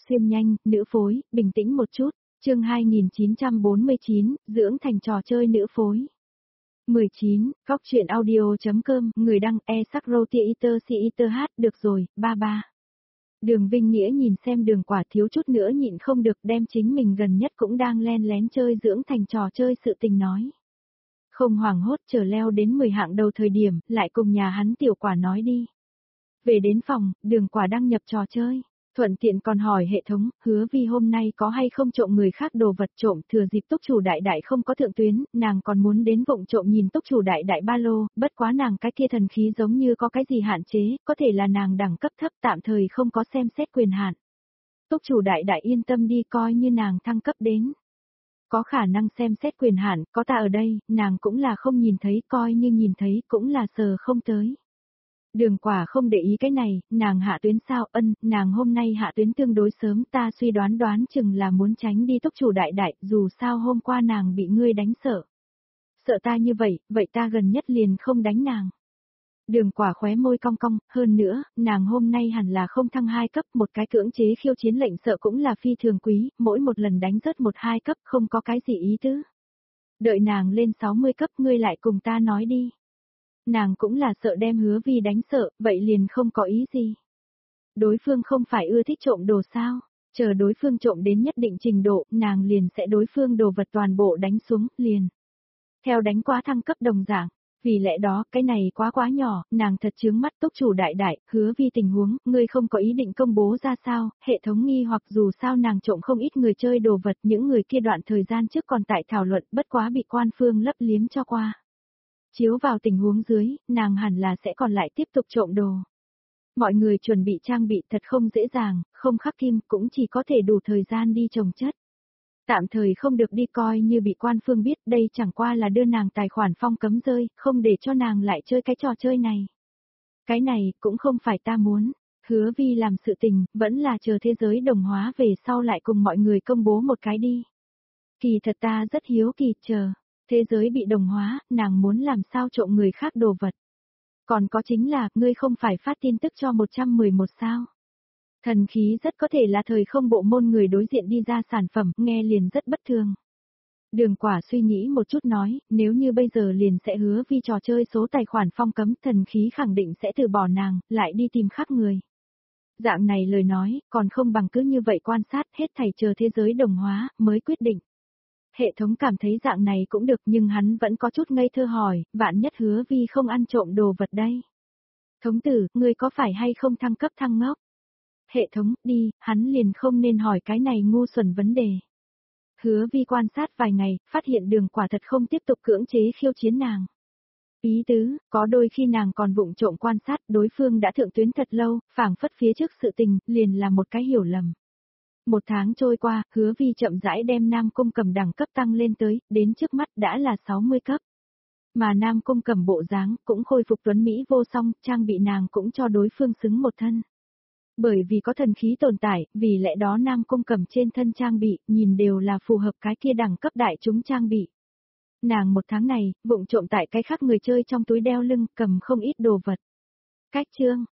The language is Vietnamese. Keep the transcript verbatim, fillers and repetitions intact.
Xuyên nhanh, nữ phối, bình tĩnh một chút. Chương hai nghìn chín trăm bốn mươi chín, dưỡng thành trò chơi nữ phối. mười chín, Góc truyện audio.com, người đăng e sắc rô tia iter si iter hát, được rồi, ba ba. Đường Vinh Nghĩa nhìn xem Đường Quả thiếu chút nữa nhịn không được, đem chính mình gần nhất cũng đang len lén chơi dưỡng thành trò chơi sự tình nói. Không hoảng hốt chờ leo đến mười hạng đầu thời điểm, lại cùng nhà hắn Tiểu Quả nói đi. Về đến phòng, Đường Quả đăng nhập trò chơi. Thuận tiện còn hỏi hệ thống, Hứa Vi hôm nay có hay không trộm người khác đồ vật, trộm thừa dịp túc chủ đại đại không có thượng tuyến, nàng còn muốn đến vụng trộm nhìn túc chủ đại đại ba lô, bất quá nàng cái kia thần khí giống như có cái gì hạn chế, có thể là nàng đẳng cấp thấp tạm thời không có xem xét quyền hạn. Túc chủ đại đại yên tâm đi, coi như nàng thăng cấp đến. Có khả năng xem xét quyền hạn, có ta ở đây, nàng cũng là không nhìn thấy, coi như nhìn thấy cũng là sờ không tới. Đường Quả không để ý cái này, nàng hạ tuyến sao, ân, nàng hôm nay hạ tuyến tương đối sớm, ta suy đoán đoán chừng là muốn tránh đi túc chủ đại đại, dù sao hôm qua nàng bị ngươi đánh sợ. Sợ ta như vậy, vậy ta gần nhất liền không đánh nàng. Đường Quả khóe môi cong cong, hơn nữa, nàng hôm nay hẳn là không thăng hai cấp, một cái cưỡng chế khiêu chiến lệnh sợ cũng là phi thường quý, mỗi một lần đánh rớt một hai cấp không có cái gì ý tứ. Đợi nàng lên sáu mươi cấp ngươi lại cùng ta nói đi. Nàng cũng là sợ đem Hứa Vi đánh sợ, vậy liền không có ý gì. Đối phương không phải ưa thích trộm đồ sao, chờ đối phương trộm đến nhất định trình độ, nàng liền sẽ đối phương đồ vật toàn bộ đánh xuống, liền. Theo đánh quá thăng cấp đồng dạng, vì lẽ đó, cái này quá quá nhỏ, nàng thật chướng mắt túc chủ đại đại, Hứa Vi tình huống, ngươi không có ý định công bố ra sao, hệ thống nghi hoặc dù sao nàng trộm không ít người chơi đồ vật, những người kia đoạn thời gian trước còn tại thảo luận, bất quá bị quan phương lấp liếm cho qua. Chiếu vào tình huống dưới, nàng hẳn là sẽ còn lại tiếp tục trộm đồ. Mọi người chuẩn bị trang bị thật không dễ dàng, không khắc kim cũng chỉ có thể đủ thời gian đi trồng chất. Tạm thời không được đi coi như bị quan phương biết, đây chẳng qua là đưa nàng tài khoản phong cấm rơi, không để cho nàng lại chơi cái trò chơi này. Cái này cũng không phải ta muốn, Hứa Vi làm sự tình, vẫn là chờ thế giới đồng hóa về sau lại cùng mọi người công bố một cái đi. Kỳ thật ta rất hiếu kỳ, chờ. Thế giới bị đồng hóa, nàng muốn làm sao trộm người khác đồ vật. Còn có chính là, ngươi không phải phát tin tức cho một trăm mười một sao. Thần khí rất có thể là thời không bộ môn người đối diện đi ra sản phẩm, nghe liền rất bất thường. Đường Quả suy nghĩ một chút nói, nếu như bây giờ liền sẽ Hứa Vi trò chơi số tài khoản phong cấm, thần khí khẳng định sẽ từ bỏ nàng, lại đi tìm khác người. Dạng này lời nói, còn không bằng cứ như vậy quan sát hết thảy chờ thế giới đồng hóa, mới quyết định. Hệ thống cảm thấy dạng này cũng được nhưng hắn vẫn có chút ngây thơ hỏi, vạn nhất Hứa Vi không ăn trộm đồ vật đây. Thống tử, ngươi có phải hay không thăng cấp thăng ngốc? Hệ thống, đi, hắn liền không nên hỏi cái này ngu xuẩn vấn đề. Hứa Vi quan sát vài ngày, phát hiện Đường Quả thật không tiếp tục cưỡng chế khiêu chiến nàng. Ý tứ, có đôi khi nàng còn vụng trộm quan sát đối phương đã thượng tuyến thật lâu, phảng phất phía trước sự tình, liền là một cái hiểu lầm. Một tháng trôi qua, Hứa Vi chậm rãi đem Nam Cung Cầm đẳng cấp tăng lên tới, đến trước mắt đã là sáu mươi cấp. Mà Nam Cung Cầm bộ dáng cũng khôi phục tuấn Mỹ vô song, trang bị nàng cũng cho đối phương xứng một thân. Bởi vì có thần khí tồn tại, vì lẽ đó Nam Cung Cầm trên thân trang bị, nhìn đều là phù hợp cái kia đẳng cấp đại chúng trang bị. Nàng một tháng này, vụng trộm tại cái khác người chơi trong túi đeo lưng, cầm không ít đồ vật. Cách chương,